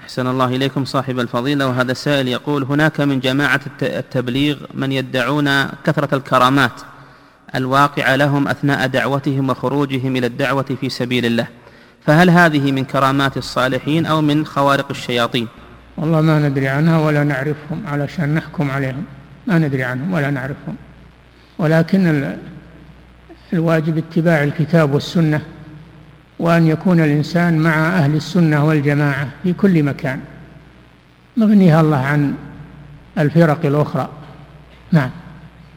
أحسن الله إليكم صاحب الفضيلة. وهذا سائل يقول: هناك من جماعة التبليغ من يدعون كثرة الكرامات الواقعة لهم أثناء دعوتهم وخروجهم إلى الدعوة في سبيل الله، فهل هذه من كرامات الصالحين أو من خوارق الشياطين؟ والله ما ندري عنها ولا نعرفهم علشان نحكم عليهم، ما ندري عنهم ولا نعرفهم، ولكن الواجب اتباع الكتاب والسنة، وأن يكون الإنسان مع أهل السنة والجماعة في كل مكان، مغنيها الله عن الفرق الأخرى. نعم.